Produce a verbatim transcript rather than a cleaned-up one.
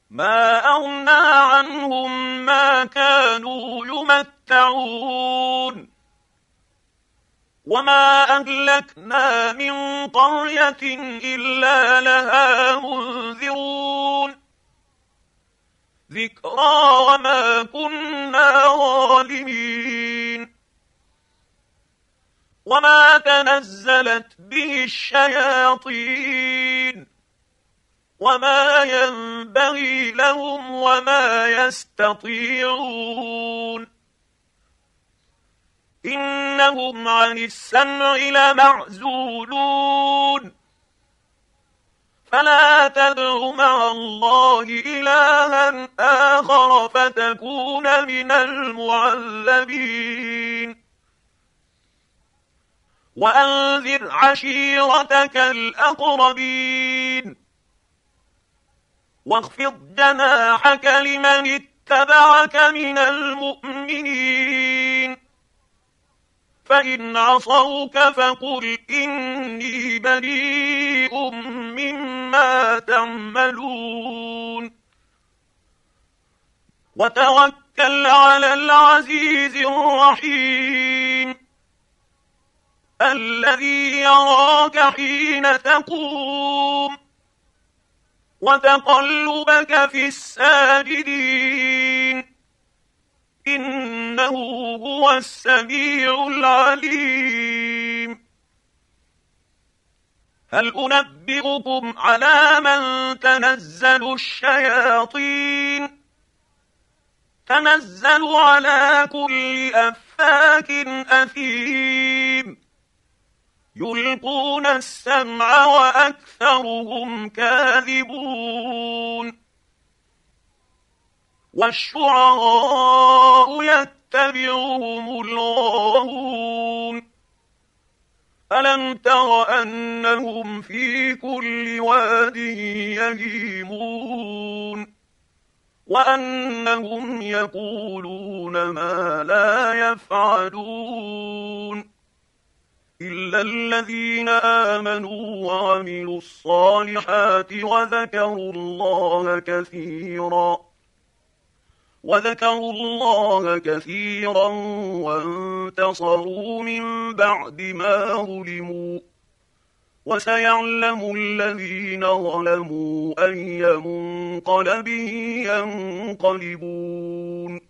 ما أغنى عنهم ما كانوا يمتعون وما أهلكنا من قرية إلا لها منذرون ذكرى وما كنا ظالمين وما تنزلت به الشياطين وما ينبغي لهم وما يستطيعون إنهم عن السمع لمعزولون فلا تدع مع الله إلها آخر فتكون من المعذبين وأنذر عشيرتك الأقربين واخفض جناحك لمن اتبعك من المؤمنين فإن عصوك فقل إني بريء مما تعملون وتوكل على العزيز الرحيم الذي يراك حين تقوم وتقلبك في الساجدين إنه هو السميع العليم هل أنبئكم على من تنزل الشياطين تنزل على كل أفاك أثيم يلقون السمع وأكثرهم كاذبون والشعراء يتبعهم الغاوون ألم تر أنهم في كل واد يهيمون وأنهم يقولون ما لا يفعلون إلا الذين آمنوا وعملوا الصالحات وذكروا الله كثيرا وذكروا الله كثيرا وانتصروا من بعد ما ظلموا وسيعلم الذين ظلموا أي منقلب ينقلبون